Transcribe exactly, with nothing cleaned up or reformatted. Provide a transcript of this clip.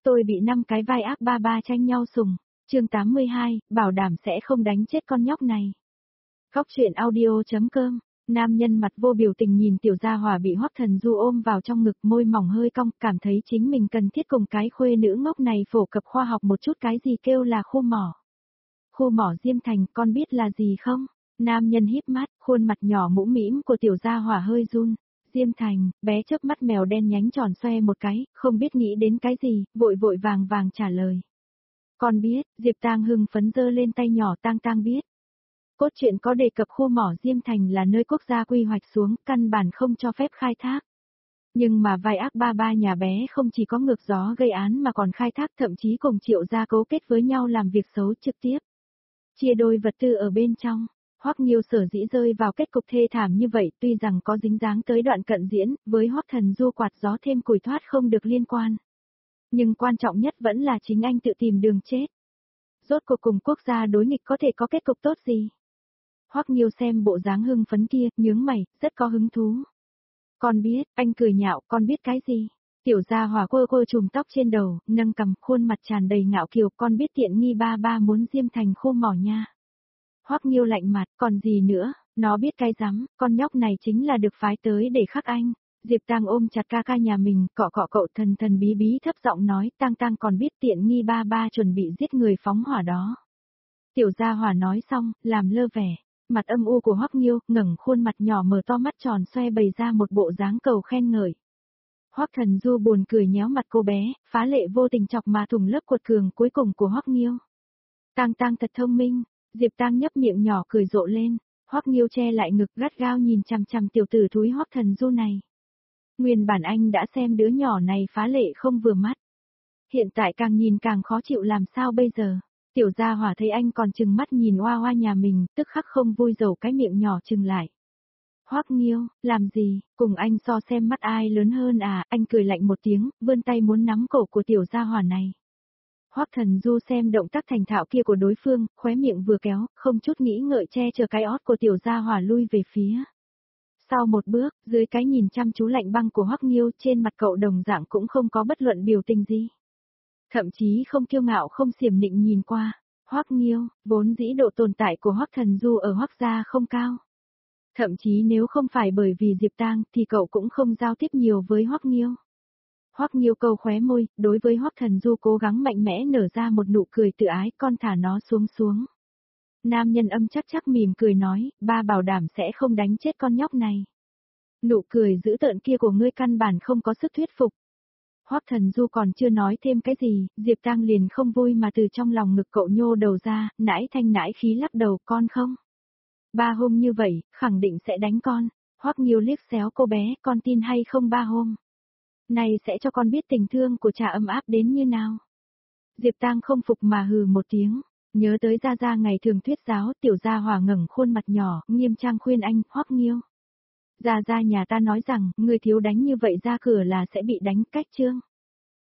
Tôi bị năm cái vai ác ba ba tranh nhau sủng. Chương tám mươi hai, bảo đảm sẽ không đánh chết con nhóc này. Khóc chuyện audio.com. Nam nhân mặt vô biểu tình nhìn tiểu gia hỏa bị Hoắc Thần Du ôm vào trong ngực, môi mỏng hơi cong, cảm thấy chính mình cần thiết cùng cái khuê nữ ngốc này phổ cập khoa học một chút cái gì kêu là khu mỏ. Khu mỏ Diêm Thành, con biết là gì không? Nam nhân híp mắt, khuôn mặt nhỏ mũm mĩm của tiểu gia hỏa hơi run. Diêm Thành, bé chớp mắt mèo đen nhánh tròn xoe một cái, không biết nghĩ đến cái gì, vội vội vàng vàng trả lời. Con biết, Diệp Tang hưng phấn giơ lên tay nhỏ, Tang Tang biết. Cốt truyện có đề cập khu mỏ Diêm Thành là nơi quốc gia quy hoạch xuống, căn bản không cho phép khai thác. Nhưng mà vai ác ba ba nhà bé không chỉ có ngược gió gây án mà còn khai thác, thậm chí cùng Triệu gia cấu kết với nhau làm việc xấu trực tiếp. Chia đôi vật tư ở bên trong. Hoắc Nghiêu sở dĩ rơi vào kết cục thê thảm như vậy, tuy rằng có dính dáng tới đoạn cận diễn, với Hoắc Thần Du quạt gió thêm củi thoát không được liên quan. Nhưng quan trọng nhất vẫn là chính anh tự tìm đường chết. Rốt cuộc cùng quốc gia đối nghịch có thể có kết cục tốt gì? Hoắc Nghiêu xem bộ dáng hưng phấn kia, nhướng mày, rất có hứng thú. Con biết, anh cười nhạo, con biết cái gì? Tiểu gia hỏa quơ quơ chùm tóc trên đầu, nâng cằm, khuôn mặt tràn đầy ngạo kiều, con biết tiện nghi ba ba muốn Diêm Thành khu mỏ nha. Hoắc Nghiêu lạnh mặt, còn gì nữa, nó biết cái rắm, con nhóc này chính là được phái tới để khắc anh. Diệp Tang ôm chặt ca ca nhà mình, cọ cọ cậu thần thần bí bí thấp giọng nói, Tang Tang còn biết tiện nghi ba ba chuẩn bị giết người phóng hỏa đó. Tiểu gia hỏa nói xong, làm lơ vẻ, mặt âm u của Hoắc Nghiêu, ngẩng khuôn mặt nhỏ mở to mắt tròn xoe bày ra một bộ dáng cầu khen ngợi. Hoắc Thần Du buồn cười nhéo mặt cô bé, phá lệ vô tình chọc mà thủng lớp cuột cường cuối cùng của Hoắc Nghiêu. Tang Tang thật thông minh. Diệp Tang nhấp miệng nhỏ cười rộ lên, Hoắc Nghiêu che lại ngực gắt gao nhìn chằm chằm tiểu tử thúi Hoắc Thần Du này. Nguyên bản anh đã xem đứa nhỏ này phá lệ không vừa mắt. Hiện tại càng nhìn càng khó chịu làm sao bây giờ. Tiểu gia hỏa thấy anh còn trừng mắt nhìn oa oa nhà mình, tức khắc không vui dầu cái miệng nhỏ trừng lại. Hoắc Nghiêu, làm gì, cùng anh so xem mắt ai lớn hơn à, anh cười lạnh một tiếng, vươn tay muốn nắm cổ của tiểu gia hỏa này. Hoắc Thần Du xem động tác thành thạo kia của đối phương, khóe miệng vừa kéo, không chút nghĩ ngợi che chở cái ót của tiểu gia hỏa lui về phía. Sau một bước, dưới cái nhìn chăm chú lạnh băng của Hoắc Nghiêu, trên mặt cậu đồng dạng cũng không có bất luận biểu tình gì. Thậm chí không kiêu ngạo không xiểm nịnh nhìn qua. Hoắc Nghiêu, vốn dĩ độ tồn tại của Hoắc Thần Du ở Hoắc gia không cao. Thậm chí nếu không phải bởi vì Diệp Tang thì cậu cũng không giao tiếp nhiều với Hoắc Nghiêu. Hoắc Nghiêu câu khóe môi, đối với Hoắc Thần Du cố gắng mạnh mẽ nở ra một nụ cười tự ái, con thả nó xuống xuống. Nam nhân âm chắc chắc mỉm cười nói, ba bảo đảm sẽ không đánh chết con nhóc này. Nụ cười dữ tợn kia của ngươi căn bản không có sức thuyết phục. Hoắc Thần Du còn chưa nói thêm cái gì, Diệp Tang liền không vui mà từ trong lòng ngực cậu nhô đầu ra, nãi thanh nãi khí lắc đầu, con không. Ba hôm như vậy, khẳng định sẽ đánh con. Hoắc Nghiêu liếc xéo cô bé, con tin hay không ba hôm. Này sẽ cho con biết tình thương của cha ấm áp đến như nào. Diệp Tang không phục mà hừ một tiếng, nhớ tới Gia Gia ngày thường thuyết giáo, tiểu gia hỏa ngẩng khuôn mặt nhỏ, nghiêm trang khuyên anh, Hoắc Nghiêu. Gia Gia nhà ta nói rằng, người thiếu đánh như vậy ra cửa là sẽ bị đánh cách chương.